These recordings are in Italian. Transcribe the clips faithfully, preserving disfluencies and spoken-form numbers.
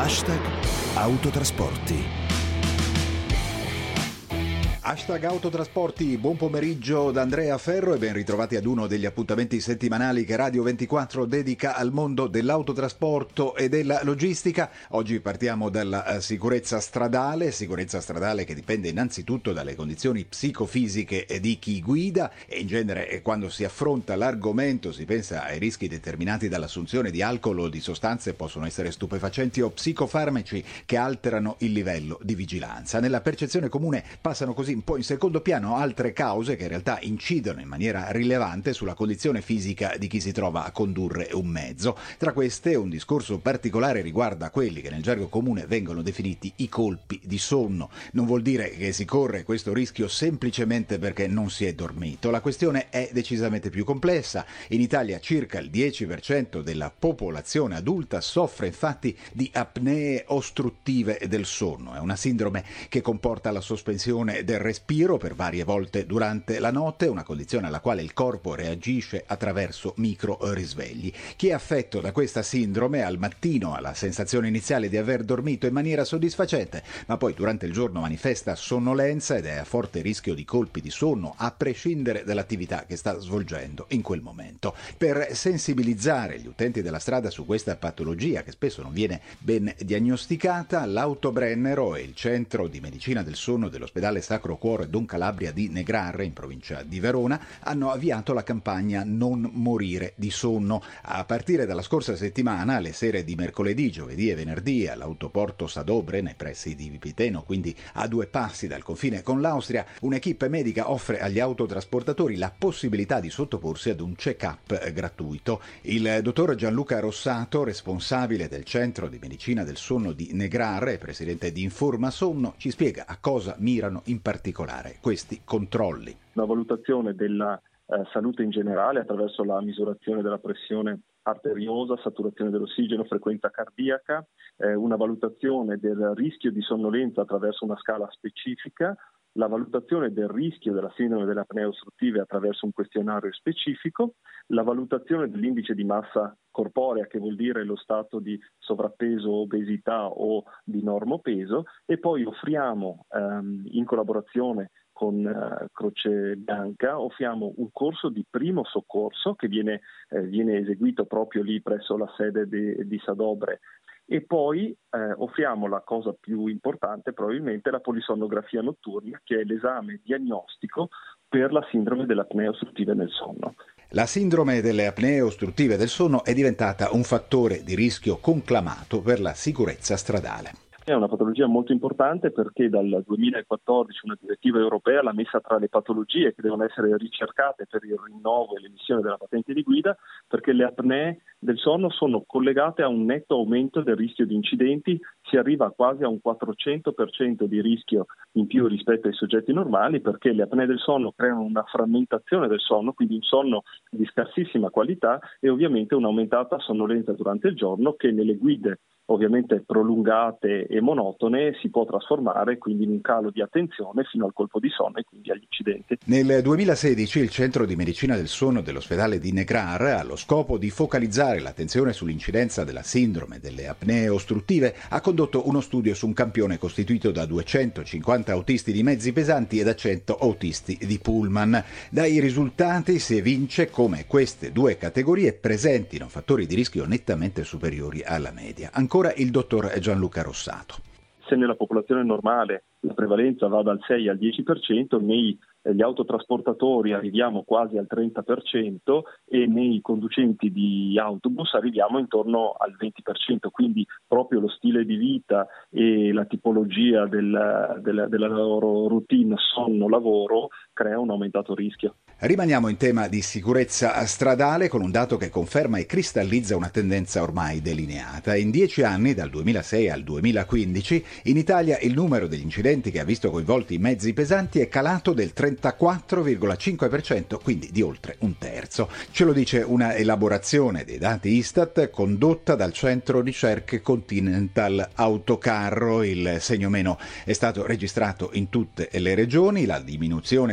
Hashtag Autotrasporti. Hashtag Autotrasporti, buon pomeriggio da Andrea Ferro e ben ritrovati ad uno degli appuntamenti settimanali che Radio ventiquattro dedica al mondo dell'autotrasporto e della logistica. Oggi partiamo dalla sicurezza stradale, sicurezza stradale che dipende innanzitutto dalle condizioni psicofisiche di chi guida e in genere quando si affronta l'argomento si pensa ai rischi determinati dall'assunzione di alcol o di sostanze, possono essere stupefacenti o psicofarmaci che alterano il livello di vigilanza. Nella percezione comune passano così un po' in secondo piano altre cause che in realtà incidono in maniera rilevante sulla condizione fisica di chi si trova a condurre un mezzo. Tra queste un discorso particolare riguarda quelli che nel gergo comune vengono definiti i colpi di sonno. Non vuol dire che si corre questo rischio semplicemente perché non si è dormito. La questione è decisamente più complessa. In Italia circa il dieci per cento della popolazione adulta soffre infatti di apnee ostruttive del sonno. È una sindrome che comporta la sospensione del respiro per varie volte durante la notte, una condizione alla quale il corpo reagisce attraverso micro risvegli. Chi è affetto da questa sindrome al mattino ha la sensazione iniziale di aver dormito in maniera soddisfacente, ma poi durante il giorno manifesta sonnolenza ed è a forte rischio di colpi di sonno a prescindere dall'attività che sta svolgendo in quel momento. Per sensibilizzare gli utenti della strada su questa patologia che spesso non viene ben diagnosticata, l'Autobrennero e il Centro di Medicina del Sonno dell'Ospedale Sacro Cuore Don Calabria di Negrarre, in provincia di Verona, hanno avviato la campagna Non morire di sonno. A partire dalla scorsa settimana, alle sere di mercoledì, giovedì e venerdì, all'autoporto Sadobre, nei pressi di Vipiteno, quindi a due passi dal confine con l'Austria, un'equipe medica offre agli autotrasportatori la possibilità di sottoporsi ad un check-up gratuito. Il dottor Gianluca Rossato, responsabile del Centro di Medicina del Sonno di Negrarre e presidente di Informa Sonno, ci spiega a cosa mirano in particolare questi controlli. Una valutazione della eh, salute in generale attraverso la misurazione della pressione arteriosa, saturazione dell'ossigeno, frequenza cardiaca, eh, una valutazione del rischio di sonnolenza attraverso una scala specifica, la valutazione del rischio della sindrome delle apnee ostruttive attraverso un questionario specifico, la valutazione dell'indice di massa corporea, che vuol dire lo stato di sovrappeso, obesità o di normopeso, e poi offriamo ehm, in collaborazione con uh, Croce Bianca offriamo un corso di primo soccorso che viene, eh, viene eseguito proprio lì presso la sede de, di Sadobre. E poi eh, offriamo la cosa più importante, probabilmente la polisonnografia notturna, che è l'esame diagnostico per la sindrome delle apnee ostruttive del sonno. La sindrome delle apnee ostruttive del sonno è diventata un fattore di rischio conclamato per la sicurezza stradale. È una patologia molto importante perché dal duemilaquattordici una direttiva europea l'ha messa tra le patologie che devono essere ricercate per il rinnovo e l'emissione della patente di guida, perché le apnee del sonno sono collegate a un netto aumento del rischio di incidenti, si arriva quasi a un quattrocento per cento di rischio in più rispetto ai soggetti normali, perché le apnee del sonno creano una frammentazione del sonno, quindi un sonno di scarsissima qualità e ovviamente un'aumentata sonnolenza durante il giorno che nelle guide ovviamente prolungate e monotone si può trasformare quindi in un calo di attenzione fino al colpo di sonno e quindi agli incidenti. Nel duemilasedici il Centro di Medicina del Sonno dell'Ospedale di Negrarre, allo scopo di focalizzare l'attenzione sull'incidenza della sindrome delle apnee ostruttive, ha condotto uno studio su un campione costituito da duecentocinquanta autisti di mezzi pesanti e da cento autisti di pullman. Dai risultati si evince come queste due categorie presentino fattori di rischio nettamente superiori alla media. Ancora il dottor Gianluca Rossato. Se nella popolazione normale la prevalenza va dal sei al dieci per cento, nei gli autotrasportatori arriviamo quasi al trenta per cento e nei conducenti di autobus arriviamo intorno al venti per cento, quindi proprio lo stile di vita e la tipologia del, della, della loro routine sonno-lavoro crea un aumentato rischio. Rimaniamo in tema di sicurezza stradale con un dato che conferma e cristallizza una tendenza ormai delineata. In dieci anni, dal duemilasei al duemilaquindici, in Italia il numero degli incidenti che ha visto coinvolti i mezzi pesanti è calato del trentaquattro virgola cinque per cento, quindi di oltre un terzo. Ce lo dice una elaborazione dei dati Istat condotta dal centro ricerche Continental Autocarro. Il segno meno è stato registrato in tutte le regioni, la diminuzione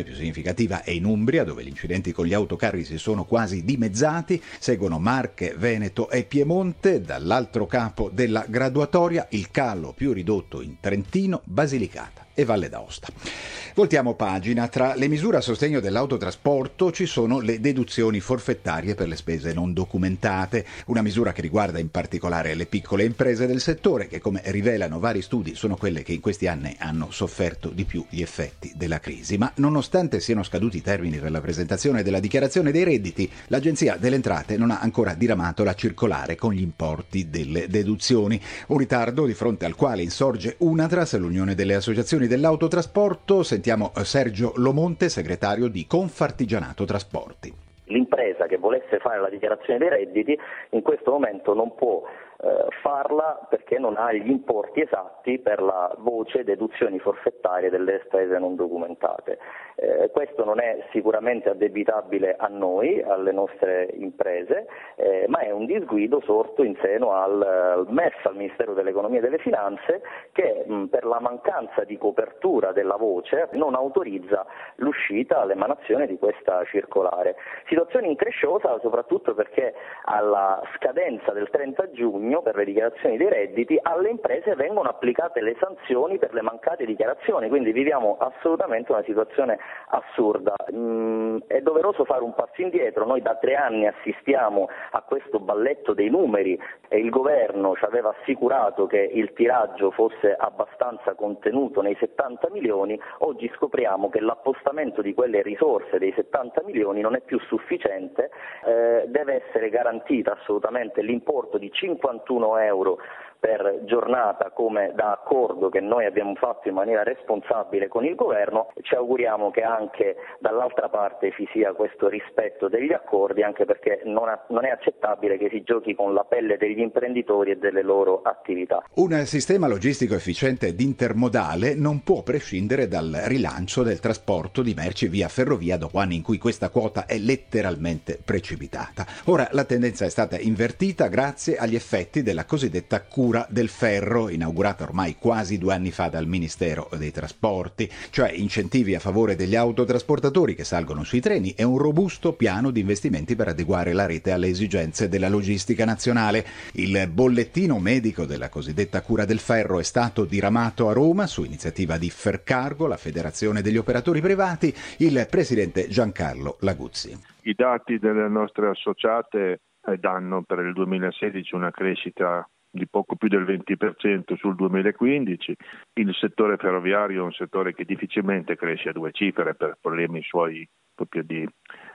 più significativa è in Umbria, dove gli incidenti con gli autocarri si sono quasi dimezzati, seguono Marche, Veneto e Piemonte. Dall'altro capo della graduatoria il calo più ridotto in Trentino, Basilicata e Valle d'Aosta. Voltiamo pagina. Tra le misure a sostegno dell'autotrasporto ci sono le deduzioni forfettarie per le spese non documentate, una misura che riguarda in particolare le piccole imprese del settore che, come rivelano vari studi, sono quelle che in questi anni hanno sofferto di più gli effetti della crisi. Ma nonostante siano scaduti i termini per la presentazione della dichiarazione dei redditi, l'Agenzia delle Entrate non ha ancora diramato la circolare con gli importi delle deduzioni, un ritardo di fronte al quale insorge Unatras, l'Unione delle Associazioni dell'Autotrasporto. Sentiamo Sergio Lomonte, segretario di Confartigianato Trasporti. L'impresa che volesse fare la dichiarazione dei redditi in questo momento non può eh, farla perché non ha gli importi esatti per la voce deduzioni forfettarie delle spese non documentate. Eh, questo non è sicuramente addebitabile a noi, alle nostre imprese, eh, ma è un disguido sorto in seno al, al M E F, al Ministero dell'Economia e delle Finanze, che mh, per la mancanza di copertura della voce non autorizza l'uscita, l'emanazione di questa circolare. Situazione incresciosa soprattutto perché alla scadenza del trenta giugno per le dichiarazioni dei redditi alle imprese vengono applicate le sanzioni per le mancate dichiarazioni, quindi viviamo assolutamente una situazione assurda. Mm, è doveroso fare un passo indietro. Noi da tre anni assistiamo a questo balletto dei numeri e il governo ci aveva assicurato che il tiraggio fosse abbastanza contenuto nei settanta milioni. Oggi scopriamo che l'appostamento di quelle risorse dei settanta milioni non è più sufficiente, eh, deve essere garantita assolutamente l'importo di cinquantuno euro per giornata come da accordo che noi abbiamo fatto in maniera responsabile con il governo. Ci auguriamo che anche dall'altra parte ci sia questo rispetto degli accordi, anche perché non, ha, non è accettabile che si giochi con la pelle degli imprenditori e delle loro attività. Un sistema logistico efficiente ed intermodale non può prescindere dal rilancio del trasporto di merci via ferrovia dopo anni in cui questa quota è letteralmente precipitata. Ora la tendenza è stata invertita grazie agli effetti della cosiddetta cura del ferro, inaugurata ormai quasi due anni fa dal Ministero dei Trasporti, cioè incentivi a favore degli autotrasportatori che salgono sui treni e un robusto piano di investimenti per adeguare la rete alle esigenze della logistica nazionale. Il bollettino medico della cosiddetta cura del ferro è stato diramato a Roma su iniziativa di Fercargo, la Federazione degli Operatori Privati. Il presidente Giancarlo Laguzzi. I dati delle nostre associate danno per il duemilasedici una crescita di poco più del venti per cento sul duemilaquindici. Il settore ferroviario è un settore che difficilmente cresce a due cifre per problemi suoi proprio di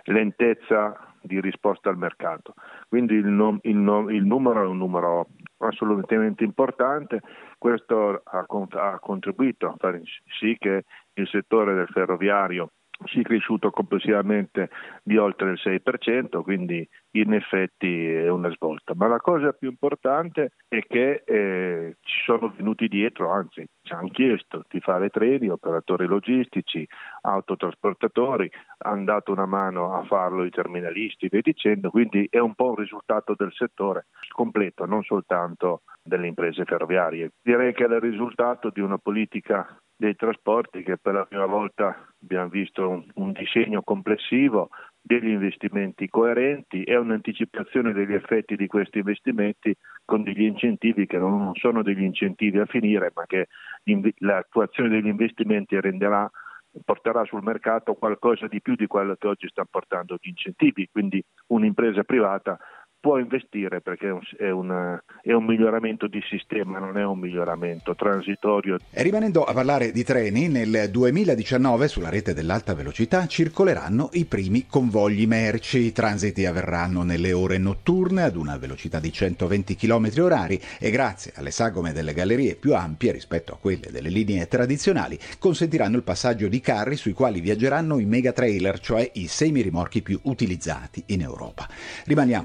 lentezza di risposta al mercato. Quindi il, no, il, no, il numero è un numero assolutamente importante. Questo ha, ha contribuito a far sì che il settore del ferroviario sia cresciuto complessivamente di oltre il sei per cento, quindi in effetti è una svolta. Ma la cosa più importante è che eh, ci sono venuti dietro, anzi ci hanno chiesto di fare treni, operatori logistici, autotrasportatori, hanno dato una mano a farlo i terminalisti, via dicendo, quindi è un po' un risultato del settore completo, non soltanto delle imprese ferroviarie. Direi che è il risultato di una politica dei trasporti che per la prima volta abbiamo visto un, un disegno complessivo, degli investimenti coerenti e un'anticipazione degli effetti di questi investimenti con degli incentivi che non sono degli incentivi a finire, ma che l'attuazione degli investimenti renderà, porterà sul mercato qualcosa di più di quello che oggi sta portando gli incentivi. Quindi un'impresa privata può investire perché è un, è, una, è un miglioramento di sistema, non è un miglioramento transitorio. E rimanendo a parlare di treni, nel duemiladiciannove sulla rete dell'alta velocità circoleranno i primi convogli merci. I transiti avverranno nelle ore notturne ad una velocità di centoventi chilometri orari e grazie alle sagome delle gallerie più ampie rispetto a quelle delle linee tradizionali consentiranno il passaggio di carri sui quali viaggeranno i megatrailer, cioè i semirimorchi più utilizzati in Europa. Rimaniamo sempre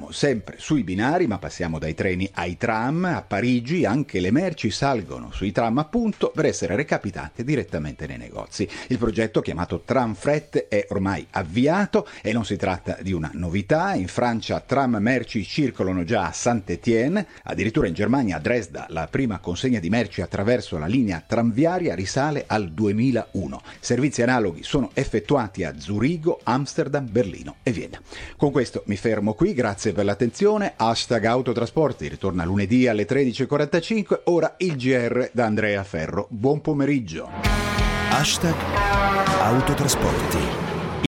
sempre sui binari, ma passiamo dai treni ai tram. A Parigi anche le merci salgono sui tram, appunto, per essere recapitate direttamente nei negozi. Il progetto, chiamato Tramfret, è ormai avviato e non si tratta di una novità. In Francia tram merci circolano già a Saint-Étienne, addirittura in Germania a Dresda la prima consegna di merci attraverso la linea tranviaria risale al duemilauno. Servizi analoghi sono effettuati a Zurigo, Amsterdam, Berlino e Vienna. Con questo mi fermo qui, grazie per l'attenzione. Hashtag Autotrasporti ritorna lunedì alle tredici e quarantacinque, ora il G R da Andrea Ferro. Buon pomeriggio. Hashtag Autotrasporti.